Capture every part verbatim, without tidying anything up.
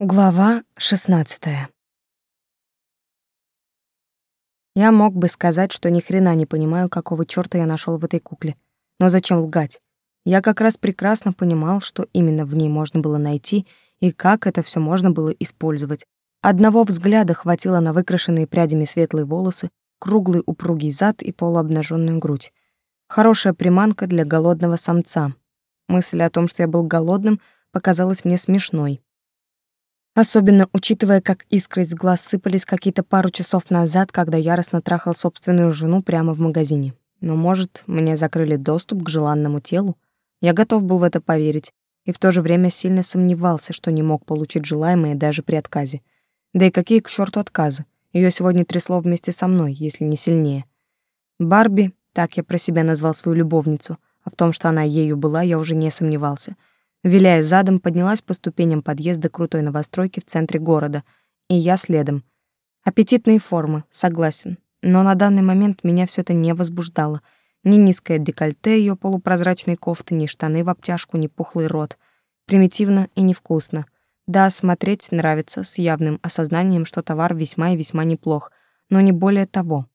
Глава шестнадцатая. Я мог бы сказать, что ни хрена не понимаю, какого чёрта я нашёл в этой кукле. Но зачем лгать? Я как раз прекрасно понимал, что именно в ней можно было найти и как это всё можно было использовать. Одного взгляда хватило на выкрашенные прядями светлые волосы, круглый упругий зад и полуобнажённую грудь. Хорошая приманка для голодного самца. Мысль о том, что я был голодным, показалась мне смешной. Особенно учитывая, как искры из глаз сыпались какие-то пару часов назад, когда яростно трахал собственную жену прямо в магазине. Но, может, мне закрыли доступ к желанному телу? Я готов был в это поверить, и в то же время сильно сомневался, что не мог получить желаемое даже при отказе. Да и какие к чёрту отказы? Её сегодня трясло вместе со мной, если не сильнее. Барби, так я про себя назвал свою любовницу, а в том, что она ею была, я уже не сомневался. Виляя задом, поднялась по ступеням подъезда крутой новостройки в центре города, и я следом. Аппетитные формы, согласен, но на данный момент меня всё это не возбуждало. Ни низкое декольте её полупрозрачной кофты, ни штаны в обтяжку, ни пухлый рот. Примитивно и невкусно. Да, смотреть нравится, с явным осознанием, что товар весьма и весьма неплох, но не более того.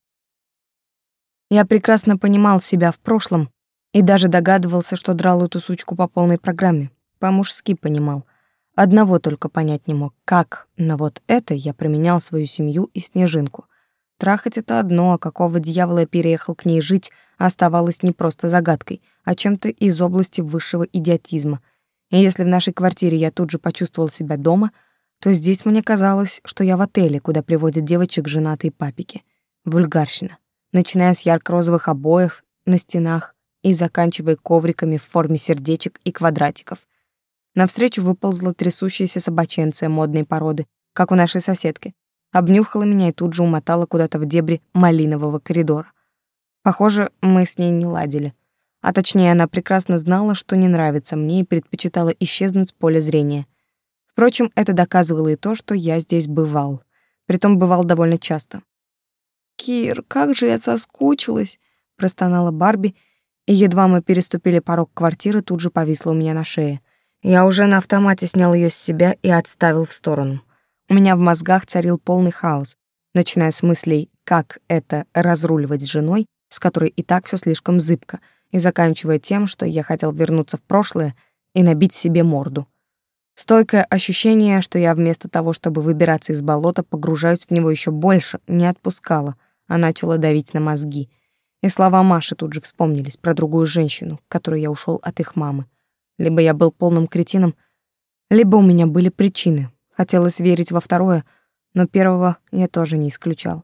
Я прекрасно понимал себя в прошлом и даже догадывался, что драл эту сучку по полной программе. По-мужски понимал. Одного только понять не мог, как на вот это я променял свою семью и Снежинку. Трахать — это одно, а какого дьявола я переехал к ней жить, оставалось не просто загадкой, а чем-то из области высшего идиотизма. И если в нашей квартире я тут же почувствовал себя дома, то здесь мне казалось, что я в отеле, куда приводят девочек женатые папики. Вульгарщина. Начиная с ярко-розовых обоев на стенах и заканчивая ковриками в форме сердечек и квадратиков. Навстречу выползла трясущаяся собаченция модной породы, как у нашей соседки. Обнюхала меня и тут же умотала куда-то в дебри малинового коридора. Похоже, мы с ней не ладили. А точнее, она прекрасно знала, что не нравится мне, и предпочитала исчезнуть с поля зрения. Впрочем, это доказывало и то, что я здесь бывал. Притом бывал довольно часто. «Кир, как же я соскучилась!» — простонала Барби, и едва мы переступили порог квартиры, тут же повисла у меня на шее. Я уже на автомате снял её с себя и отставил в сторону. У меня в мозгах царил полный хаос, начиная с мыслей, как это разруливать с женой, с которой и так всё слишком зыбко, и заканчивая тем, что я хотел вернуться в прошлое и набить себе морду. Стойкое ощущение, что я вместо того, чтобы выбираться из болота, погружаюсь в него ещё больше, не отпускало, а начало давить на мозги. И слова Маши тут же вспомнились про другую женщину, к которой я ушёл от их мамы. Либо я был полным кретином, либо у меня были причины. Хотелось верить во второе, но первого я тоже не исключал.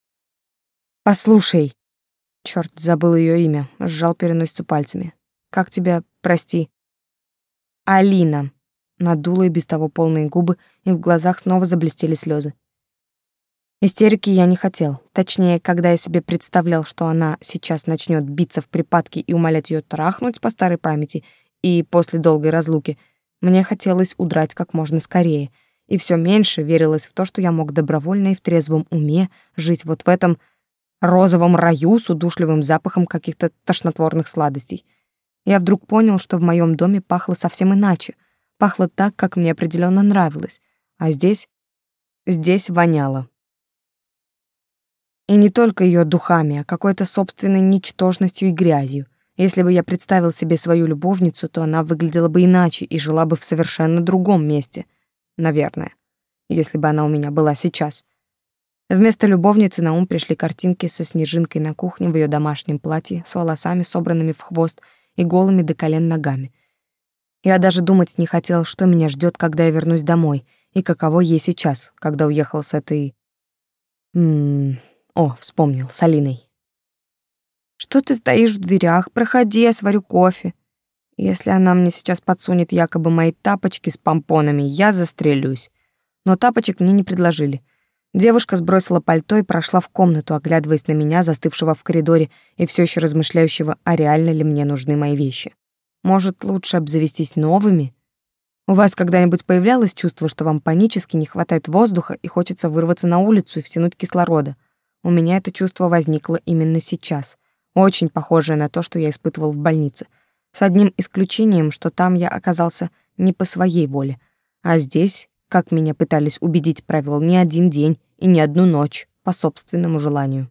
«Послушай», — чёрт, забыл её имя, сжал переносицу пальцами. «Как тебя, прости?» «Алина», — надула и без того полные губы, и в глазах снова заблестели слёзы. Истерики я не хотел. Точнее, когда я себе представлял, что она сейчас начнёт биться в припадке и умолять её трахнуть по старой памяти, и после долгой разлуки мне хотелось удрать как можно скорее, и всё меньше верилось в то, что я мог добровольно и в трезвом уме жить вот в этом розовом раю с удушливым запахом каких-то тошнотворных сладостей. Я вдруг понял, что в моём доме пахло совсем иначе, пахло так, как мне определённо нравилось, а здесь, здесь воняло. И не только её духами, а какой-то собственной ничтожностью и грязью. Если бы я представил себе свою любовницу, то она выглядела бы иначе и жила бы в совершенно другом месте. Наверное, если бы она у меня была сейчас. Вместо любовницы на ум пришли картинки со Снежинкой на кухне в её домашнем платье, с волосами, собранными в хвост, и голыми до колен ногами. Я даже думать не хотел, что меня ждёт, когда я вернусь домой, и каково ей сейчас, когда уехал с этой... М-м... О, вспомнил, с Алиной. «Что ты стоишь в дверях? Проходи, я сварю кофе». Если она мне сейчас подсунет якобы мои тапочки с помпонами, я застрелюсь. Но тапочек мне не предложили. Девушка сбросила пальто и прошла в комнату, оглядываясь на меня, застывшего в коридоре и всё ещё размышляющего, а реально ли мне нужны мои вещи. Может, лучше обзавестись новыми? У вас когда-нибудь появлялось чувство, что вам панически не хватает воздуха и хочется вырваться на улицу и втянуть кислорода? У меня это чувство возникло именно сейчас. Очень похожее на то, что я испытывал в больнице. С одним исключением, что там я оказался не по своей воле, а здесь как меня пытались убедить, провел не один день и не одну ночь по собственному желанию.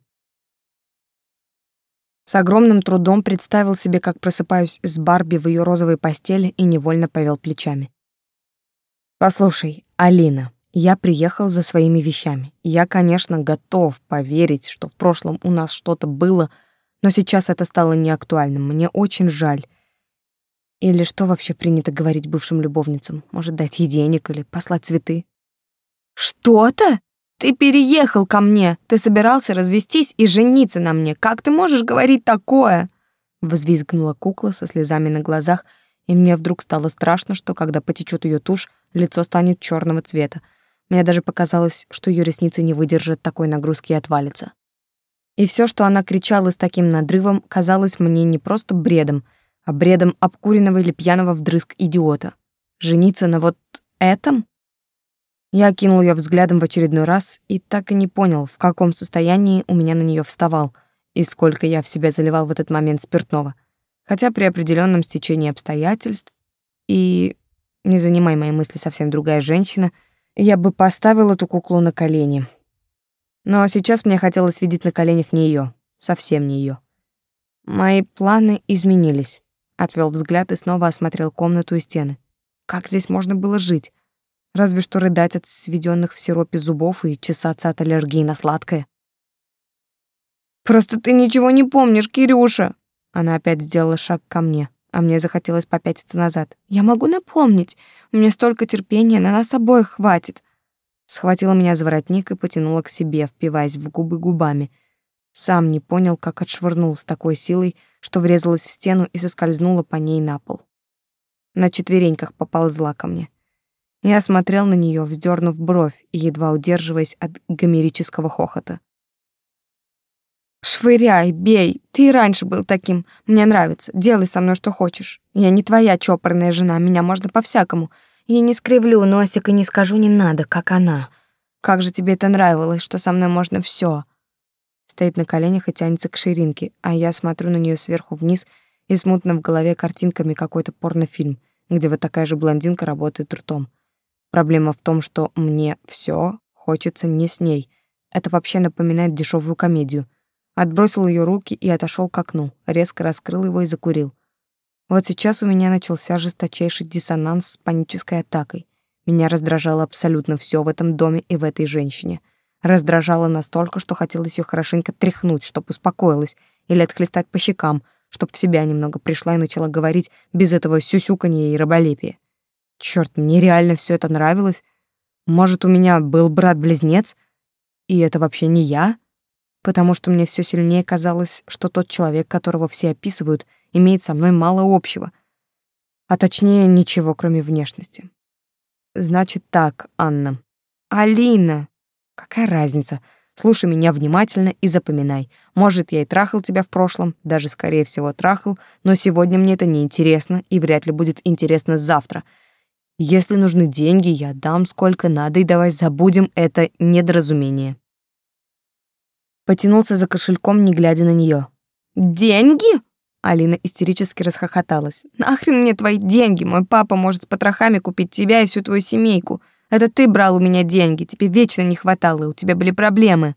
С огромным трудом представил себе, как просыпаюсь с Барби в ее розовой постели и невольно повел плечами. «Послушай, Алина, я приехал за своими вещами. Я, конечно, готов поверить, что в прошлом у нас что-то было, но сейчас это стало неактуальным. Мне очень жаль. Или что вообще принято говорить бывшим любовницам? Может, дать ей денег или послать цветы?» «Что-то? Ты переехал ко мне. Ты собирался развестись и жениться на мне. Как ты можешь говорить такое?» Взвизгнула кукла со слезами на глазах, и мне вдруг стало страшно, что когда потечет ее тушь, лицо станет черного цвета. Мне даже показалось, что ее ресницы не выдержат такой нагрузки и отвалятся. И все, что она кричала с таким надрывом, казалось мне не просто бредом, а бредом обкуренного или пьяного вдрызг идиота. Жениться на вот этом? Я окинул ее взглядом в очередной раз и так и не понял, в каком состоянии у меня на нее вставал и сколько я в себя заливал в этот момент спиртного. Хотя при определенном стечении обстоятельств и, не занимай мои мысли совсем другая женщина, я бы поставил эту куклу на колени. Но сейчас мне хотелось видеть на коленях не ее, совсем не ее. Мои планы изменились. Отвел взгляд и снова осмотрел комнату и стены. Как здесь можно было жить? Разве что рыдать от сведённых в сиропе зубов и чесаться от аллергии на сладкое. «Просто ты ничего не помнишь, Кирюша!» Она опять сделала шаг ко мне, а мне захотелось попятиться назад. «Я могу напомнить. У меня столько терпения, на нас обоих хватит». Схватила меня за воротник и потянула к себе, впиваясь в губы губами. Сам не понял, как отшвырнул с такой силой, что врезалась в стену и соскользнула по ней на пол. На четвереньках поползла ко мне. Я смотрел на нее, вздернув бровь и едва удерживаясь от гомерического хохота. «Швыряй, бей, ты и раньше был таким. Мне нравится, делай со мной что хочешь. Я не твоя чопорная жена, меня можно по-всякому. Я не скривлю носик и не скажу не надо, как она. Как же тебе это нравилось, что со мной можно все. Стоит на коленях и тянется к ширинке, а я смотрю на нее сверху вниз, и смутно в голове картинками какой-то порнофильм, где вот такая же блондинка работает ртом. Проблема в том, что мне все хочется не с ней. Это вообще напоминает дешевую комедию. Отбросил ее руки и отошел к окну, резко раскрыл его и закурил. Вот сейчас у меня начался жесточайший диссонанс с панической атакой. Меня раздражало абсолютно все в этом доме и в этой женщине. Раздражало настолько, что хотелось ее хорошенько тряхнуть, чтоб успокоилась, или отхлестать по щекам, чтоб в себя немного пришла и начала говорить без этого сюсюканья и раболепия. Черт, мне реально все это нравилось. Может, у меня был брат-близнец, и это вообще не я? Потому что мне все сильнее казалось, что тот человек, которого все описывают, имеет со мной мало общего. А точнее, ничего, кроме внешности. Значит так, Анна. Алина! Какая разница? Слушай меня внимательно и запоминай. Может, я и трахал тебя в прошлом, даже, скорее всего, трахал, но сегодня мне это не интересно и вряд ли будет интересно завтра. Если нужны деньги, я дам сколько надо, и давай забудем это недоразумение. Потянулся за кошельком, не глядя на нее. «Деньги?» Алина истерически расхохоталась. «Нахрен мне твои деньги? Мой папа может с потрохами купить тебя и всю твою семейку. Это ты брал у меня деньги, тебе вечно не хватало, и у тебя были проблемы».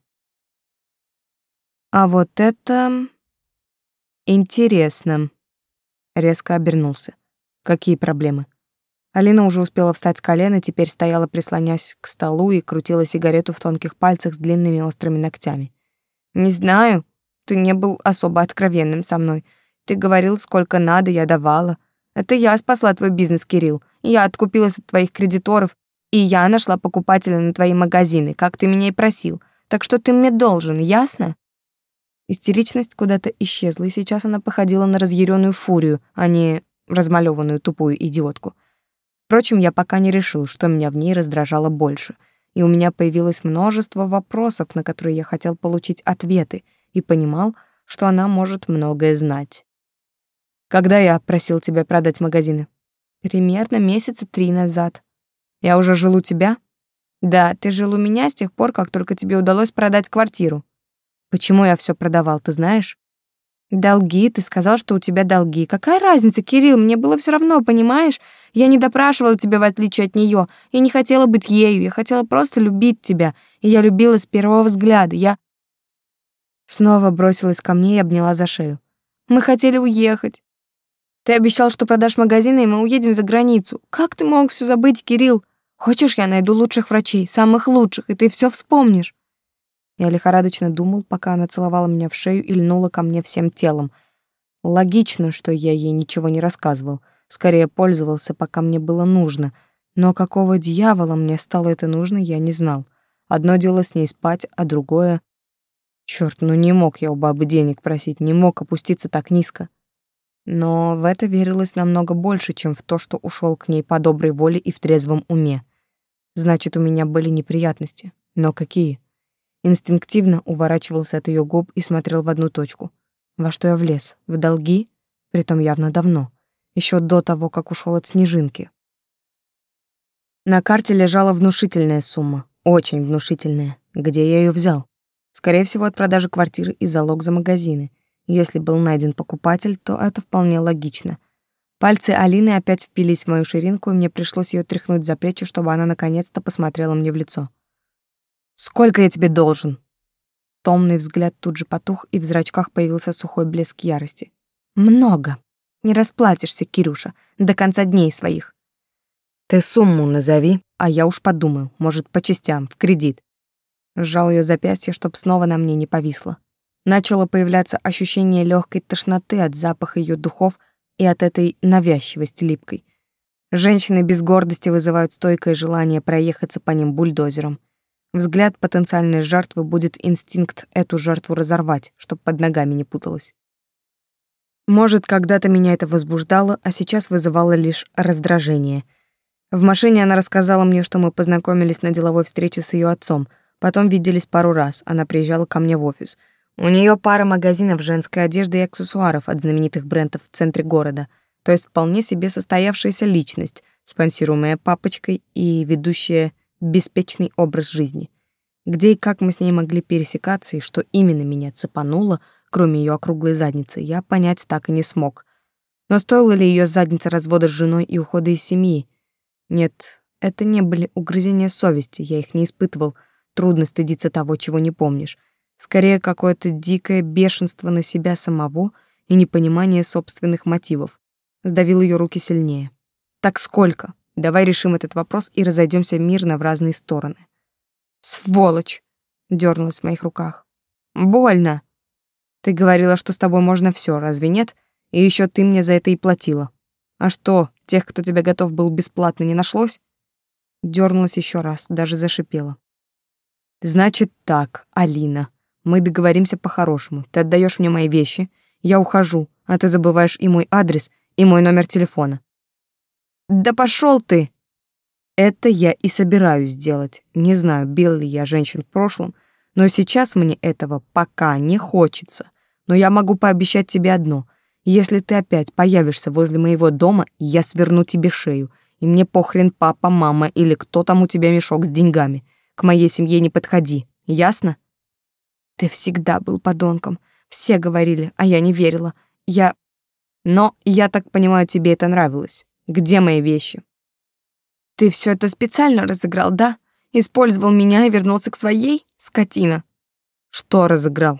А вот это интересно. Резко обернулся. Какие проблемы? Алина уже успела встать с колен и теперь стояла, прислонясь к столу, и крутила сигарету в тонких пальцах с длинными острыми ногтями. «Не знаю, ты не был особо откровенным со мной. Ты говорил, сколько надо, я давала. Это я спасла твой бизнес, Кирилл. Я откупилась от твоих кредиторов, и я нашла покупателя на твои магазины, как ты меня и просил. Так что ты мне должен, ясно?» Истеричность куда-то исчезла, и сейчас она походила на разъяренную фурию, а не размалёванную тупую идиотку. Впрочем, я пока не решил, что меня в ней раздражало больше, и у меня появилось множество вопросов, на которые я хотел получить ответы, и понимал, что она может многое знать. «Когда я просил тебя продать магазины?» «Примерно месяца три назад». «Я уже жил у тебя?» «Да, ты жил у меня с тех пор, как только тебе удалось продать квартиру». «Почему я все продавал, ты знаешь?» Долги, ты сказал, что у тебя долги. Какая разница, Кирилл, мне было все равно, понимаешь? Я не допрашивала тебя в отличие от нее. Я не хотела быть ею, я хотела просто любить тебя. И я любила с первого взгляда. Я снова бросилась ко мне и обняла за шею. Мы хотели уехать. Ты обещал, что продашь магазины, и мы уедем за границу. Как ты мог все забыть, Кирилл? Хочешь, я найду лучших врачей, самых лучших, и ты все вспомнишь? Я лихорадочно думал, пока она целовала меня в шею и льнула ко мне всем телом. Логично, что я ей ничего не рассказывал. Скорее пользовался, пока мне было нужно. Но какого дьявола мне стало это нужно, я не знал. Одно дело с ней спать, а другое... Чёрт, ну не мог я у бабы денег просить, не мог опуститься так низко. Но в это верилось намного больше, чем в то, что ушел к ней по доброй воле и в трезвом уме. Значит, у меня были неприятности. Но какие? Инстинктивно уворачивался от ее губ и смотрел в одну точку. Во что я влез? В долги? Притом явно давно. Еще до того, как ушел от Снежинки. На карте лежала внушительная сумма. Очень внушительная. Где я ее взял? Скорее всего, от продажи квартиры и залог за магазины. Если был найден покупатель, то это вполне логично. Пальцы Алины опять впились в мою ширинку, и мне пришлось ее тряхнуть за плечи, чтобы она наконец-то посмотрела мне в лицо. «Сколько я тебе должен?» Томный взгляд тут же потух, и в зрачках появился сухой блеск ярости. «Много. Не расплатишься, Кирюша, до конца дней своих». «Ты сумму назови, а я уж подумаю, может, по частям, в кредит». Сжал ее запястье, чтоб снова на мне не повисло. Начало появляться ощущение легкой тошноты от запаха ее духов и от этой навязчивости липкой. Женщины без гордости вызывают стойкое желание проехаться по ним бульдозером. Взгляд потенциальной жертвы будет инстинкт эту жертву разорвать, чтоб под ногами не путалась. Может, когда-то меня это возбуждало, а сейчас вызывало лишь раздражение. В машине она рассказала мне, что мы познакомились на деловой встрече с ее отцом, потом виделись пару раз, она приезжала ко мне в офис. У нее пара магазинов женской одежды и аксессуаров от знаменитых брендов в центре города, то есть вполне себе состоявшаяся личность, спонсируемая папочкой и ведущая беспечный образ жизни. Где и как мы с ней могли пересекаться и что именно меня цепануло, кроме ее округлой задницы, я понять так и не смог. Но стоила ли ее задница развода с женой и ухода из семьи? Нет, это не были угрызения совести, я их не испытывал. Трудно стыдиться того, чего не помнишь. Скорее, какое-то дикое бешенство на себя самого и непонимание собственных мотивов. Сдавил ее руки сильнее. «Так сколько? Давай решим этот вопрос и разойдемся мирно в разные стороны». «Сволочь!» — дернулась в моих руках. «Больно! Ты говорила, что с тобой можно все, разве нет? И еще ты мне за это и платила. А что, тех, кто тебя готов был бесплатно, не нашлось?» Дернулась еще раз, даже зашипела. «Значит так, Алина, мы договоримся по-хорошему. Ты отдаешь мне мои вещи, я ухожу, а ты забываешь и мой адрес, и мой номер телефона». «Да пошел ты!» Это я и собираюсь сделать. Не знаю, бил ли я женщин в прошлом, но сейчас мне этого пока не хочется. Но я могу пообещать тебе одно. Если ты опять появишься возле моего дома, я сверну тебе шею. И мне похрен папа, мама или кто там у тебя мешок с деньгами. К моей семье не подходи. Ясно? Ты всегда был подонком. Все говорили, а я не верила. Я... Но, я так понимаю, тебе это нравилось. Где мои вещи? Ты все это специально разыграл, да? Использовал меня и вернулся к своей, скотина. Что разыграл?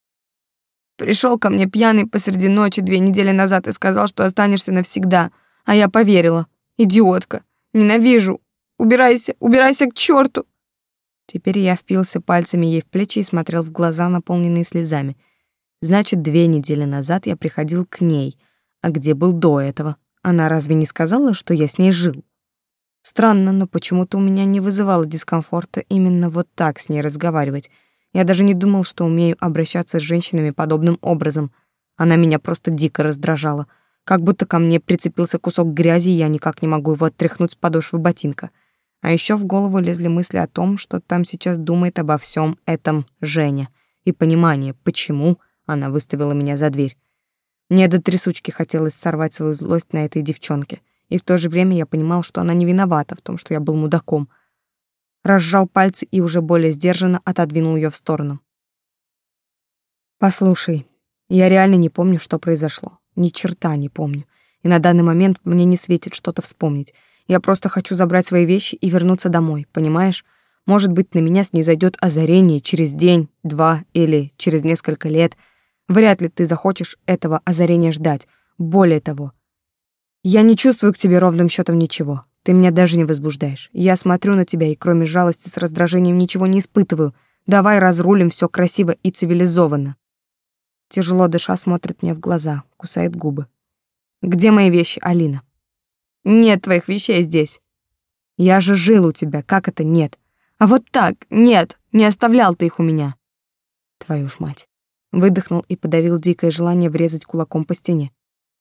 Пришел ко мне пьяный посреди ночи две недели назад и сказал, что останешься навсегда. А я поверила. Идиотка. Ненавижу. Убирайся, убирайся к черту. Теперь я впился пальцами ей в плечи и смотрел в глаза, наполненные слезами. Значит, две недели назад я приходил к ней. А где был до этого? Она разве не сказала, что я с ней жил? Странно, но почему-то у меня не вызывало дискомфорта именно вот так с ней разговаривать. Я даже не думал, что умею обращаться с женщинами подобным образом. Она меня просто дико раздражала. Как будто ко мне прицепился кусок грязи, и я никак не могу его оттряхнуть с подошвы ботинка. А еще в голову лезли мысли о том, что там сейчас думает обо всем этом Женя. И понимание, почему она выставила меня за дверь. Мне до трясучки хотелось сорвать свою злость на этой девчонке. И в то же время я понимал, что она не виновата в том, что я был мудаком. Разжал пальцы и уже более сдержанно отодвинул ее в сторону. «Послушай, Я реально не помню, что произошло. Ни черта не помню. И на данный момент мне не светит что-то вспомнить. Я просто хочу забрать свои вещи и вернуться домой, понимаешь? Может быть, на меня снизойдет озарение через день, два или через несколько лет. Вряд ли ты захочешь этого озарения ждать. Более того, я не чувствую к тебе ровным счетом ничего. Ты меня даже не возбуждаешь. Я смотрю на тебя и кроме жалости с раздражением ничего не испытываю. Давай разрулим все красиво и цивилизованно. Тяжело дыша смотрит мне в глаза, кусает губы. Где мои вещи, Алина? Нет твоих вещей здесь. Я же жил у тебя, как это нет? А вот так, нет, не оставлял ты их у меня. Твою ж мать. Выдохнул и подавил дикое желание врезать кулаком по стене.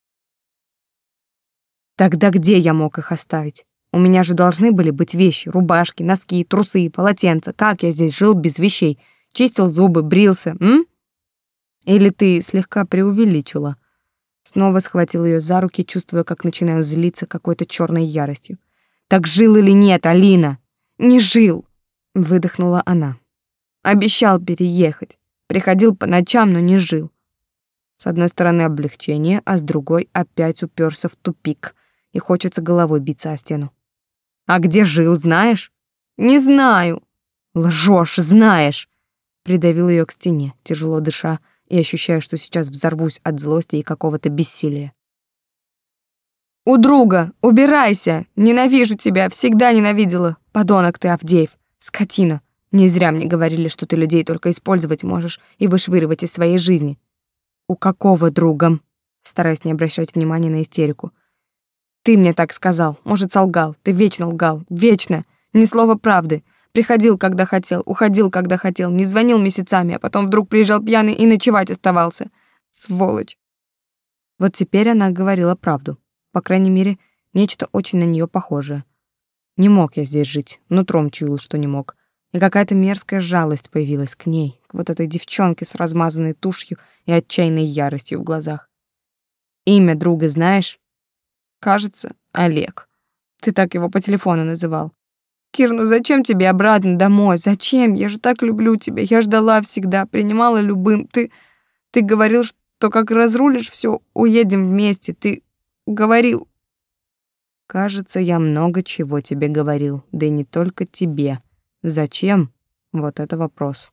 Тогда где я мог их оставить? У меня же должны были быть вещи, рубашки, носки, трусы, полотенца. Как я здесь жил без вещей? Чистил зубы, брился, м? Или ты слегка преувеличила? Снова схватил ее за руки, чувствуя, как начинаю злиться какой-то черной яростью. Так жил или нет, Алина? Не жил, выдохнула она. Обещал переехать. Приходил по ночам, но не жил. С одной стороны облегчение, а с другой опять уперся в тупик, и хочется головой биться о стену. А где жил, знаешь? Не знаю. Лжешь, знаешь. Придавил ее к стене, тяжело дыша, и ощущаю, что сейчас взорвусь от злости и какого-то бессилия. «У друга! Убирайся! Ненавижу тебя! Всегда ненавидела! Подонок ты, Авдеев! Скотина! Не зря мне говорили, что ты людей только использовать можешь и вышвыривать из своей жизни». «У какого друга?» Стараясь не обращать внимания на истерику. «Ты мне так сказал. Может, солгал. Ты вечно лгал. Вечно! Ни слова правды. Приходил, когда хотел, уходил, когда хотел, не звонил месяцами, а потом вдруг приезжал пьяный и ночевать оставался. Сволочь. Вот теперь она говорила правду. По крайней мере, нечто очень на нее похожее. Не мог я здесь жить, нутром чуял, что не мог. И какая-то мерзкая жалость появилась к ней, к вот этой девчонке с размазанной тушью и отчаянной яростью в глазах. Имя друга знаешь? Кажется, Олег. Ты так его по телефону называл. Кир, ну зачем тебе обратно домой? Зачем? Я же так люблю тебя. Я ждала всегда, принимала любым. Ты ты говорил, что как разрулишь все, уедем вместе. Ты говорил. Кажется, я много чего тебе говорил, да и не только тебе. Зачем? Вот это вопрос.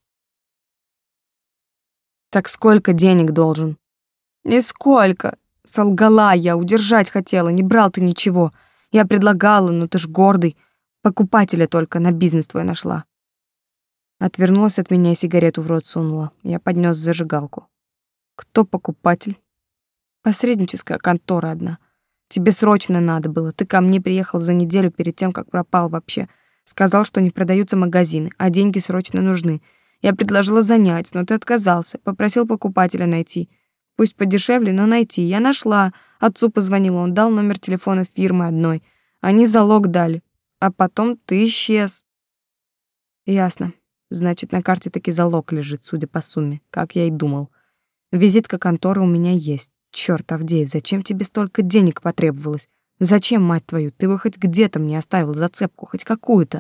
Так сколько денег должен? Нисколько. Солгала я, удержать хотела, не брал ты ничего. Я предлагала, но ты ж гордый. Покупателя только на бизнес твой нашла. Отвернулась от меня и сигарету в рот сунула. Я поднес зажигалку. Кто покупатель? Посредническая контора одна. Тебе срочно надо было. Ты ко мне приехал за неделю перед тем, как пропал вообще. Сказал, что не продаются магазины, а деньги срочно нужны. Я предложила занять, но ты отказался. Попросил покупателя найти. Пусть подешевле, но найти. Я нашла. Отцу позвонила, он дал номер телефона фирмы одной. Они залог дали. А потом ты исчез. Ясно. Значит, на карте таки залог лежит, судя по сумме, как я и думал. Визитка конторы у меня есть. Чёрт, Авдеев, зачем тебе столько денег потребовалось? Зачем, мать твою, ты бы хоть где-то мне оставил зацепку, хоть какую-то?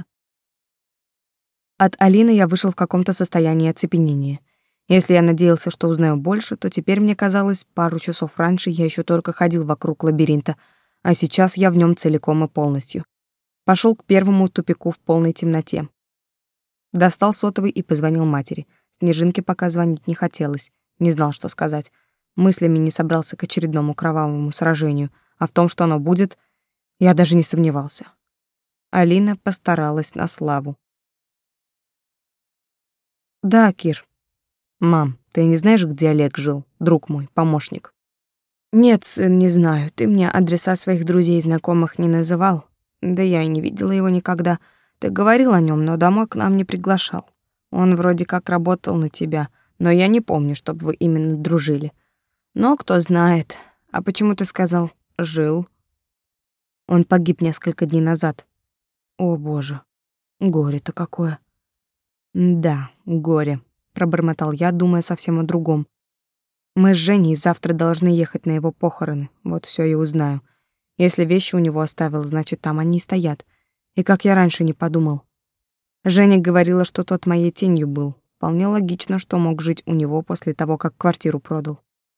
От Алины я вышел в каком-то состоянии оцепенения. Если я надеялся, что узнаю больше, то теперь мне казалось, пару часов раньше я еще только ходил вокруг лабиринта, а сейчас я в нем целиком и полностью. Пошел к первому тупику в полной темноте. Достал сотовый и позвонил матери. Снежинке пока звонить не хотелось, не знал, что сказать. Мыслями не собрался к очередному кровавому сражению, а в том, что оно будет, я даже не сомневался. Алина постаралась на славу. Да, Кир. Мам, ты не знаешь, где Олег жил, друг мой, помощник? Нет, сын, не знаю. Ты мне адреса своих друзей и знакомых не называл. Да я и не видела его никогда. Ты говорил о нем, но домой к нам не приглашал. Он вроде как работал на тебя, но я не помню, чтобы вы именно дружили. Но кто знает. А почему ты сказал «жил»? Он погиб несколько дней назад. О, боже, горе-то какое. Да, горе, пробормотал я, думая совсем о другом. Мы с Женей завтра должны ехать на его похороны. Вот все и узнаю. Если вещи у него оставил, значит, там они и стоят. И как я раньше не подумал. Женя говорила, что тот моей тенью был. Вполне логично, что мог жить у него после того, как квартиру продал.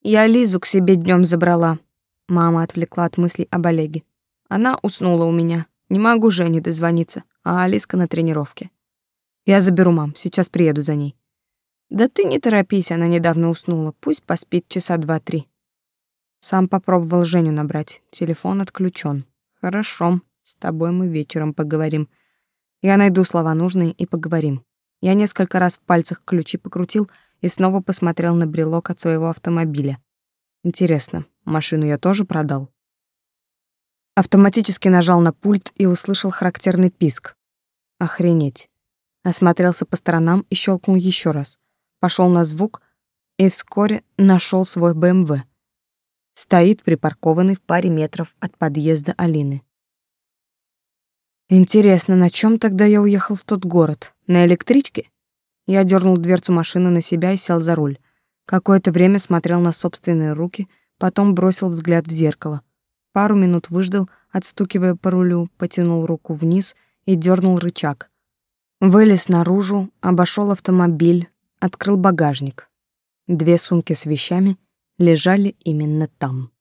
Я Лизу к себе днем забрала. Мама отвлекла от мыслей об Олеге. Она уснула у меня. Не могу Жене дозвониться, а Алиска на тренировке. Я заберу мам, сейчас приеду за ней. Да ты не торопись, она недавно уснула. Пусть поспит часа два-три. Сам попробовал Женю набрать. Телефон отключен. Хорошо, с тобой мы вечером поговорим. Я найду слова нужные и поговорим. Я несколько раз в пальцах ключи покрутил и снова посмотрел на брелок от своего автомобиля. Интересно, машину я тоже продал? Автоматически нажал на пульт и услышал характерный писк. Охренеть. Осмотрелся по сторонам и щелкнул еще раз. Пошел на звук и вскоре нашел свой бэ эм вэ. Стоит припаркованный в паре метров от подъезда Алины. Интересно, на чем тогда я уехал в тот город? На электричке? Я дернул дверцу машины на себя и сел за руль. Какое-то время смотрел на собственные руки, потом бросил взгляд в зеркало. Пару минут выждал, отстукивая по рулю, потянул руку вниз и дернул рычаг. Вылез наружу, обошел автомобиль, открыл багажник. Две сумки с вещами лежали именно там.